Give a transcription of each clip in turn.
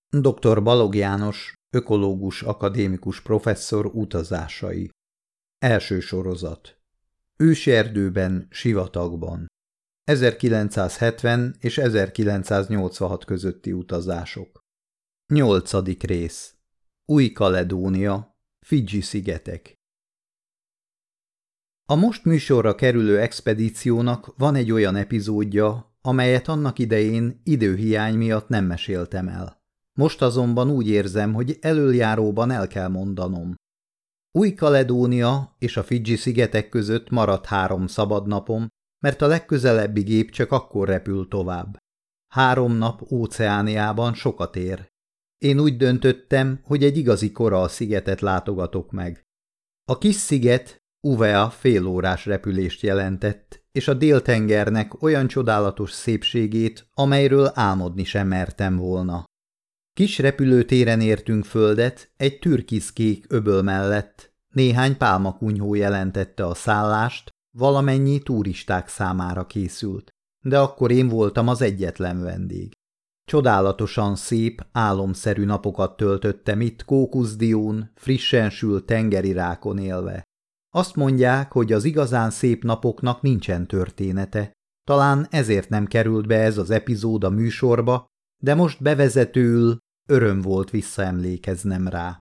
Dr. Balogh János, ökológus akadémikus professzor utazásai. Első sorozat. Őserdőben, sivatagban. 1970 és 1986 közötti utazások. 8. rész. Új-Kaledónia, Fidzsi-szigetek. A most műsorra kerülő expedíciónak van egy olyan epizódja, amelyet annak idején időhiány miatt nem meséltem el. Most azonban úgy érzem, hogy elöljáróban el kell mondanom. Új-Kaledónia és a Fidzsi-szigetek között maradt 3 szabadnapom, mert a legközelebbi gép csak akkor repül tovább. 3 nap Óceániában sokat ér. Én úgy döntöttem, hogy egy igazi korall-szigetet látogatok meg. A kis sziget Uvea félórás repülést jelentett, és a Dél-tengernek olyan csodálatos szépségét, amelyről álmodni sem mertem volna. Kis repülőtéren értünk földet, egy türkiszkék öböl mellett, néhány pálmakunyhó jelentette a szállást, valamennyi turisták számára készült, de akkor én voltam az egyetlen vendég. Csodálatosan szép, álomszerű napokat töltöttem itt kókuszdión, frissen sült tengeri rákon élve. Azt mondják, hogy az igazán szép napoknak nincsen története, talán ezért nem került be ez az epizód a műsorba, de most bevezetőül öröm volt visszaemlékeznem rá.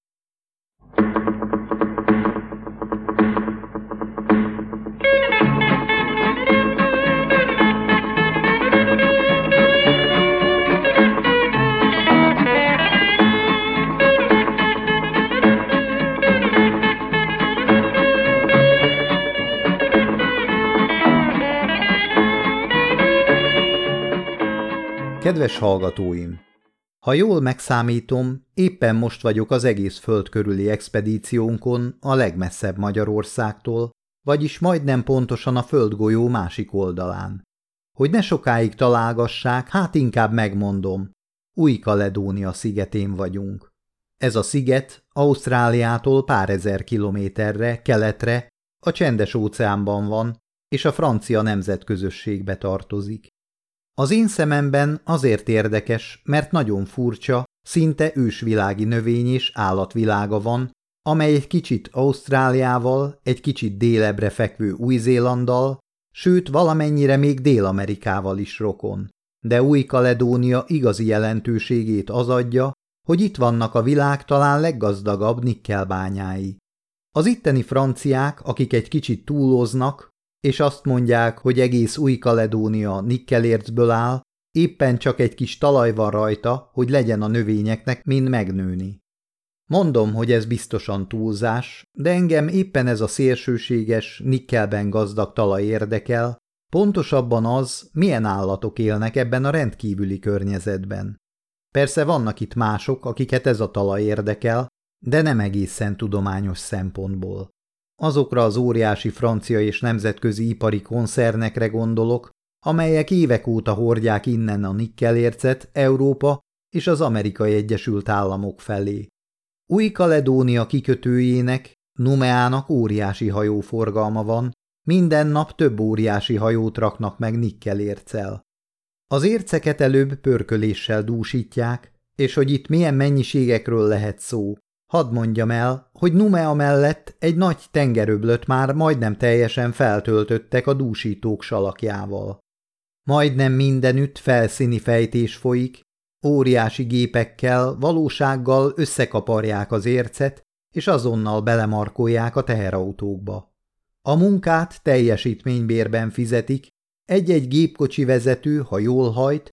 Kedves hallgatóim! Ha jól megszámítom, éppen most vagyok az egész föld körüli expedíciónkon a legmesszebb Magyarországtól, vagyis majdnem pontosan a földgolyó másik oldalán. Hogy ne sokáig találgassák, hát inkább megmondom, Új-Kaledónia szigetén vagyunk. Ez a sziget Ausztráliától pár ezer kilométerre, keletre, a Csendes-óceánban van, és a francia nemzetközösségbe tartozik. Az én szememben azért érdekes, mert nagyon furcsa, szinte ősvilági növény és állatvilága van, amely egy kicsit Ausztráliával, egy kicsit délebbre fekvő Új-Zélanddal, sőt valamennyire még Dél-Amerikával is rokon. De Új-Kaledónia igazi jelentőségét az adja, hogy itt vannak a világ talán leggazdagabb nikkelbányái. Az itteni franciák, akik egy kicsit túloznak, és azt mondják, hogy egész Új-Kaledónia nikkelércből áll, éppen csak egy kis talaj van rajta, hogy legyen a növényeknek mind megnőni. Mondom, hogy ez biztosan túlzás, de engem éppen ez a szélsőséges, nikkelben gazdag talaj érdekel, pontosabban az, milyen állatok élnek ebben a rendkívüli környezetben. Persze vannak itt mások, akiket ez a talaj érdekel, de nem egészen tudományos szempontból. Azokra az óriási francia és nemzetközi ipari koncernekre gondolok, amelyek évek óta hordják innen a nikkelércet Európa és az Amerikai Egyesült Államok felé. Új-Kaledónia kikötőjének, Numeának óriási hajóforgalma van, minden nap több óriási hajót raknak meg nikkelérccel. Az érceket előbb pörköléssel dúsítják, és hogy itt milyen mennyiségekről lehet szó. Hadd mondjam el, hogy Numea mellett egy nagy tengeröblöt már majdnem teljesen feltöltöttek a dúsítók salakjával. Majdnem mindenütt felszíni fejtés folyik, óriási gépekkel, valósággal összekaparják az ércet, és azonnal belemarkolják a teherautókba. A munkát teljesítménybérben fizetik, egy-egy gépkocsi vezető, ha jól hajt,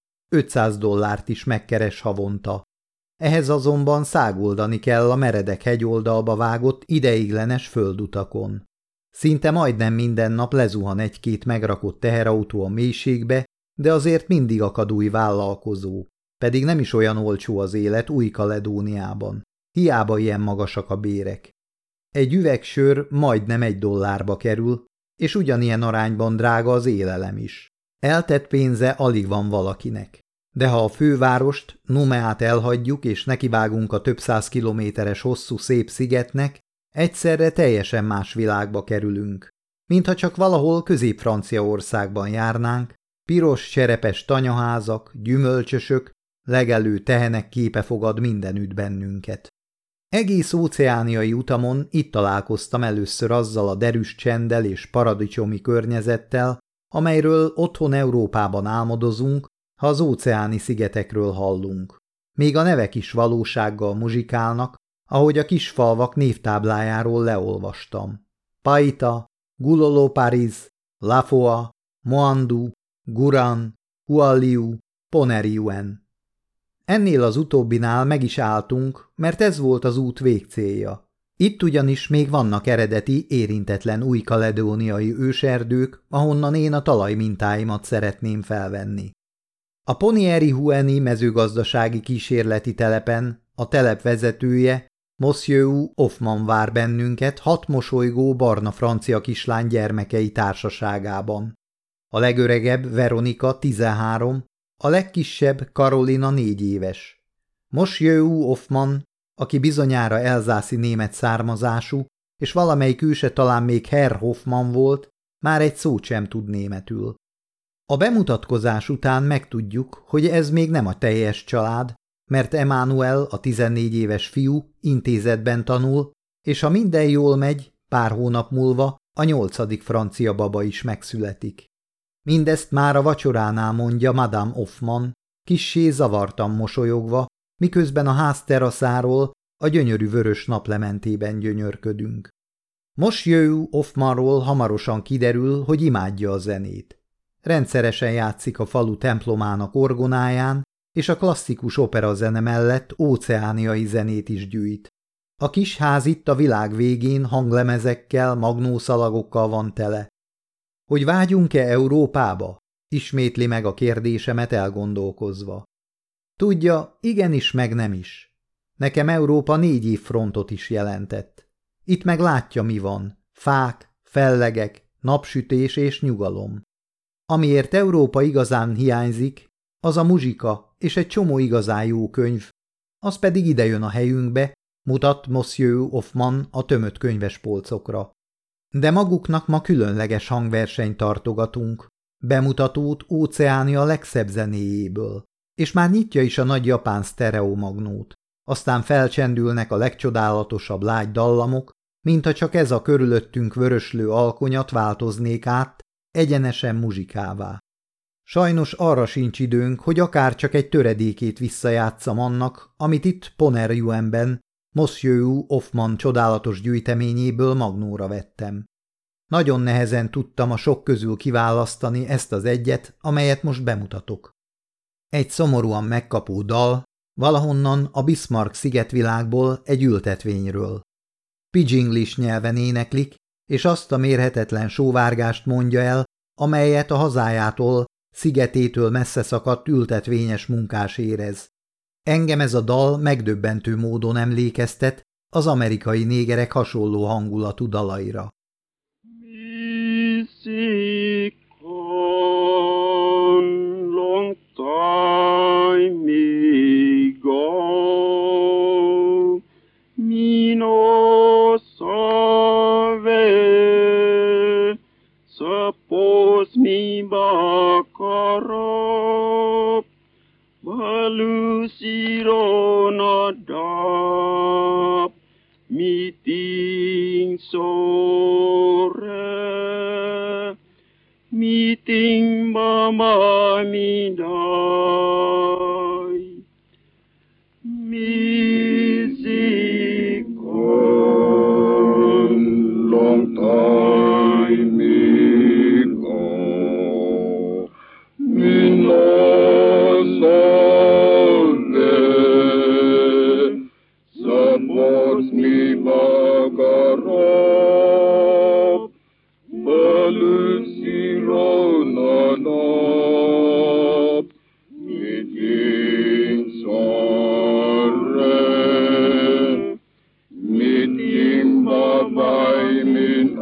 $500 is megkeres havonta. Ehhez azonban száguldani kell a meredek hegyoldalba vágott ideiglenes földutakon. Szinte majdnem minden nap lezuhan egy-két megrakott teherautó a mélységbe, de azért mindig akad új vállalkozó. Pedig nem is olyan olcsó az élet Új-Kaledóniában. Hiába ilyen magasak a bérek. Egy üveg sör majdnem $1 kerül, és ugyanilyen arányban drága az élelem is. Eltett pénze alig van valakinek. De ha a fővárost, Numeát elhagyjuk és nekivágunk a több száz kilométeres hosszú szép szigetnek, egyszerre teljesen más világba kerülünk. Mintha csak valahol Közép-Franciaországban járnánk, piros cserepes tanyaházak, gyümölcsösök, legelő tehenek képe fogad mindenütt bennünket. Egész óceániai utamon itt találkoztam először azzal a derűs csenddel és paradicsomi környezettel, amelyről otthon Európában álmodozunk, ha az óceáni szigetekről hallunk. Még a nevek is valósággal muzsikálnak, ahogy a kis falvak névtáblájáról leolvastam. Paita, Gulolo-Pariz, Lafoa, Moandu, Guran, Hualiu, Poneriuen. Ennél az utóbbinál meg is álltunk, mert ez volt az út végcélja. Itt ugyanis még vannak eredeti, érintetlen új-kaledóniai őserdők, ahonnan én a talajmintáimat szeretném felvenni. A Ponerihueni mezőgazdasági kísérleti telepen a telep vezetője, Monsieur Hoffman vár bennünket 6 mosolygó barna francia kislány gyermekei társaságában. A legöregebb Veronika 13, a legkisebb Karolina 4 éves. Monsieur Hoffman, aki bizonyára elzászi német származású, és valamelyik őse talán még Herr Hoffman volt, már egy szót sem tud németül. A bemutatkozás után megtudjuk, hogy ez még nem a teljes család, mert Emmanuel, a 14 éves fiú, intézetben tanul, és ha minden jól megy, pár hónap múlva a 8. francia baba is megszületik. Mindezt már a vacsoránál mondja Madame Hoffman, kissé zavartan mosolyogva, miközben a ház teraszáról a gyönyörű vörös naplementében gyönyörködünk. Monsieur Hoffmanról hamarosan kiderül, hogy imádja a zenét. Rendszeresen játszik a falu templomának orgonáján, és a klasszikus operazene mellett óceániai zenét is gyűjt. A kis ház itt a világ végén hanglemezekkel, magnószalagokkal van tele. Hogy vágyunk-e Európába? Ismétli meg a kérdésemet elgondolkozva. Tudja, igenis meg nem is. Nekem Európa 4 év frontot is jelentett. Itt meg látja, mi van. Fák, fellegek, napsütés és nyugalom. Amiért Európa igazán hiányzik, az a muzsika és egy csomó igazán jó könyv, az pedig idejön a helyünkbe, mutat Monsieur Hoffman a tömött könyvespolcokra. De maguknak ma különleges hangversenyt tartogatunk, bemutatót Óceánia legszebb zenéjéből, és már nyitja is a nagy japán sztereomagnót. Aztán felcsendülnek a legcsodálatosabb lágy dallamok, mintha csak ez a körülöttünk vöröslő alkonyat változnék át egyenesen muzsikává. Sajnos arra sincs időnk, hogy akár csak egy töredékét visszajátszam annak, amit itt Poneriuenben, Monsieur Hoffman csodálatos gyűjteményéből magnóra vettem. Nagyon nehezen tudtam a sok közül kiválasztani ezt az egyet, amelyet most bemutatok. Egy szomorúan megkapó dal, valahonnan a Bismarck szigetvilágból egy ültetvényről. Pidginglish nyelven éneklik, és azt a mérhetetlen sóvárgást mondja el, amelyet a hazájától, szigetétől messze szakadt ültetvényes munkás érez. Engem ez a dal megdöbbentő módon emlékeztet az amerikai négerek hasonló hangulatú dalaira. Long time ago, me no sabe, suppose me bakarop, balusiro na dap, meeting sore, meeting mama mi dai, music on long time ago, mi no sole, suppose me bagarop, balusiro na dap, meeting sore, meeting babay min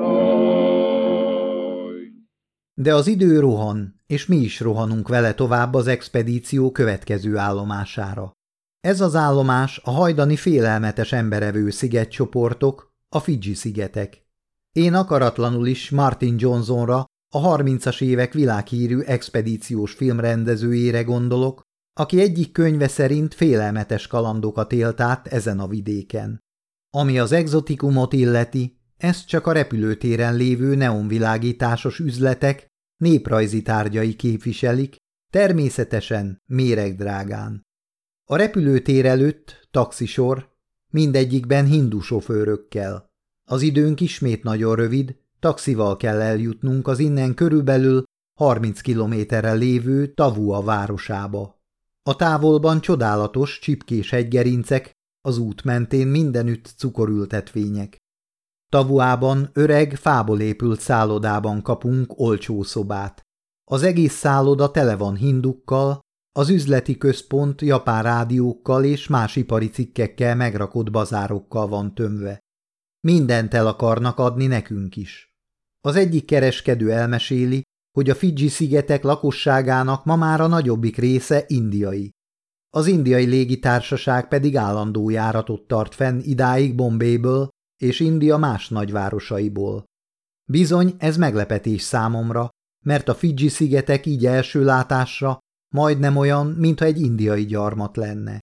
ay. De az idő rohan, és mi is rohanunk vele tovább az expedíció következő állomására. Ez az állomás a hajdani félelmetes emberevő szigetcsoportok, a Fidzsi-szigetek. Én akaratlanul is Martin Johnsonra, a 30-as évek világhírű expedíciós filmrendezőjére gondolok, aki egyik könyve szerint félelmetes kalandokat élt át ezen a vidéken. Ami az egzotikumot illeti, ezt csak a repülőtéren lévő neonvilágításos üzletek néprajzi tárgyai képviselik, természetesen méregdrágán. A repülőtér előtt taxisor, mindegyikben hindu sofőrökkel. Az időnk ismét nagyon rövid, taxival kell eljutnunk az innen körülbelül 30 kilométerre lévő Tavua városába. A távolban csodálatos, csipkés hegygerincek, az út mentén mindenütt cukorültetvények. Tavuában öreg, fából épült szállodában kapunk olcsó szobát. Az egész szálloda tele van hindukkal, az üzleti központ japán rádiókkal és más ipari cikkekkel megrakott bazárokkal van tömve. Mindent el akarnak adni nekünk is. Az egyik kereskedő elmeséli, hogy a Fidzsi-szigetek lakosságának ma már a nagyobbik része indiai. Az indiai légitársaság pedig állandó járatot tart fenn idáig Bombayből és India más nagyvárosaiból. Bizony, ez meglepetés számomra, mert a Fidzsi-szigetek így első látásra majdnem olyan, mintha egy indiai gyarmat lenne.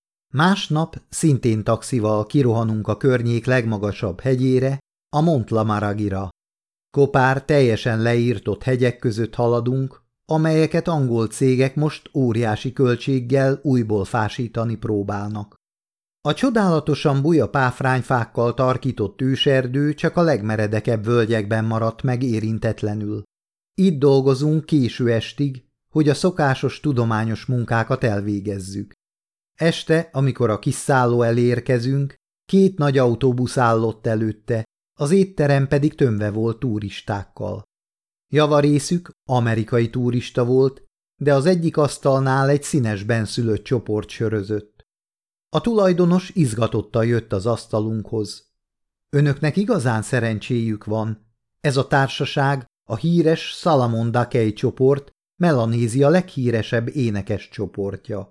Másnap szintén taxival kirohanunk a környék legmagasabb hegyére, a Mont Lamaragira. Kopár, teljesen leírtott hegyek között haladunk, amelyeket angol cégek most óriási költséggel újból fásítani próbálnak. A csodálatosan buja páfrányfákkal tarkított őserdő csak a legmeredekebb völgyekben maradt meg érintetlenül. Itt dolgozunk késő estig, hogy a szokásos tudományos munkákat elvégezzük. Este, amikor a kis szálló elé érkezünk, 2 nagy autóbusz állott előtte, az étterem pedig tömve volt turistákkal. Javarészük amerikai turista volt, de az egyik asztalnál egy színes benszülött csoport sörözött. A tulajdonos izgatottan jött az asztalunkhoz. Önöknek igazán szerencséjük van. Ez a társaság a híres Salomon Dakey csoport, Melanézia leghíresebb énekes csoportja.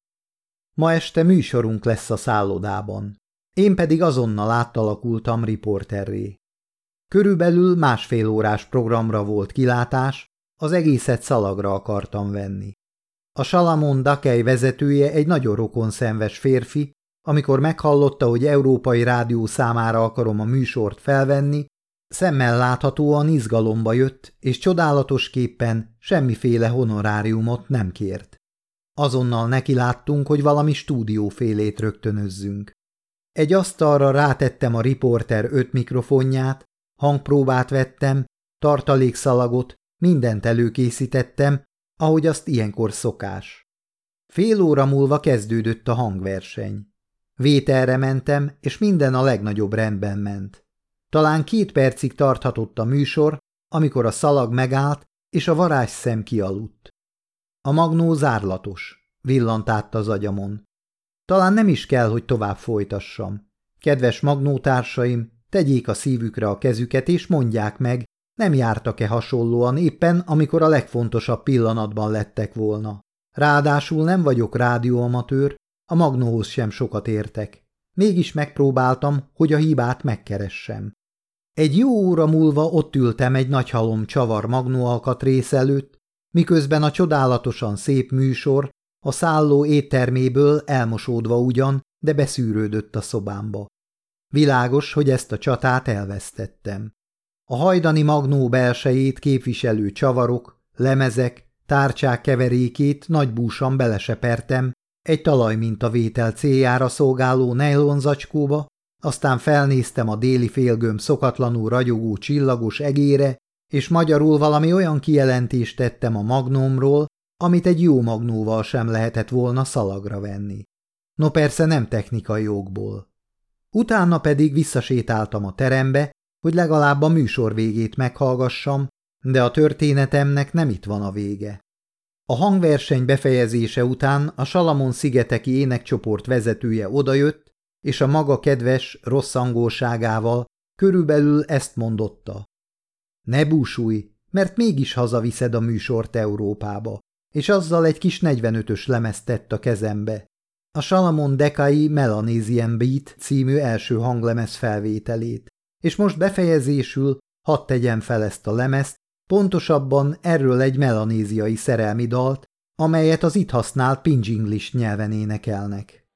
Ma este műsorunk lesz a szállodában. Én pedig azonnal átalakultam riporterré. Körülbelül 1,5 órás programra volt kilátás, az egészet szalagra akartam venni. A Salomon Dakey vezetője egy nagyon rokonszenves férfi, amikor meghallotta, hogy európai rádió számára akarom a műsort felvenni, szemmel láthatóan izgalomba jött, és csodálatosképpen semmiféle honoráriumot nem kért. Azonnal nekiláttunk, hogy valami stúdiófélét rögtönözzünk. Egy asztalra rátettem a riporter 5 mikrofonját, hangpróbát vettem, tartalékszalagot, mindent előkészítettem, ahogy azt ilyenkor szokás. Fél óra múlva kezdődött a hangverseny. Vételre mentem, és minden a legnagyobb rendben ment. Talán 2 percig tarthatott a műsor, amikor a szalag megállt, és a varázsszem kialudt. A magnó zárlatos, villant át az agyamon. Talán nem is kell, hogy tovább folytassam. Kedves magnótársaim, tegyék a szívükre a kezüket, és mondják meg, nem jártak-e hasonlóan éppen, amikor a legfontosabb pillanatban lettek volna. Ráadásul nem vagyok rádióamatőr, a magnóhoz sem sokat értek. Mégis megpróbáltam, hogy a hibát megkeressem. Egy jó óra múlva ott ültem egy nagy halom csavar magnóalkatrész előtt, miközben a csodálatosan szép műsor a szálló étterméből elmosódva ugyan, de beszűrődött a szobámba. Világos, hogy ezt a csatát elvesztettem. A hajdani magnó belsejét képviselő csavarok, lemezek, tárcsák keverékét nagybúsan belesepertem egy talajmintavétel céljára szolgáló nejlonzacskóba, aztán felnéztem a déli félgömb szokatlanul ragyogó csillagos egére, és magyarul valami olyan kijelentést tettem a magnómról, amit egy jó magnóval sem lehetett volna szalagra venni. No persze nem technikai okból. Utána pedig visszasétáltam a terembe, hogy legalább a műsor végét meghallgassam, de a történetemnek nem itt van a vége. A hangverseny befejezése után a Salamon-szigeteki énekcsoport vezetője odajött, és a maga kedves, rossz angolságával körülbelül ezt mondotta. Ne búsulj, mert mégis hazaviszed a műsort Európába, és azzal egy kis 45-ös lemezt tett a kezembe. A Salomon Dakey Melanesian Beat című első hanglemez felvételét, és most befejezésül hadd tegyem fel ezt a lemezt, pontosabban erről egy melanéziai szerelmi dalt, amelyet az itt használt Pidgin English nyelven énekelnek.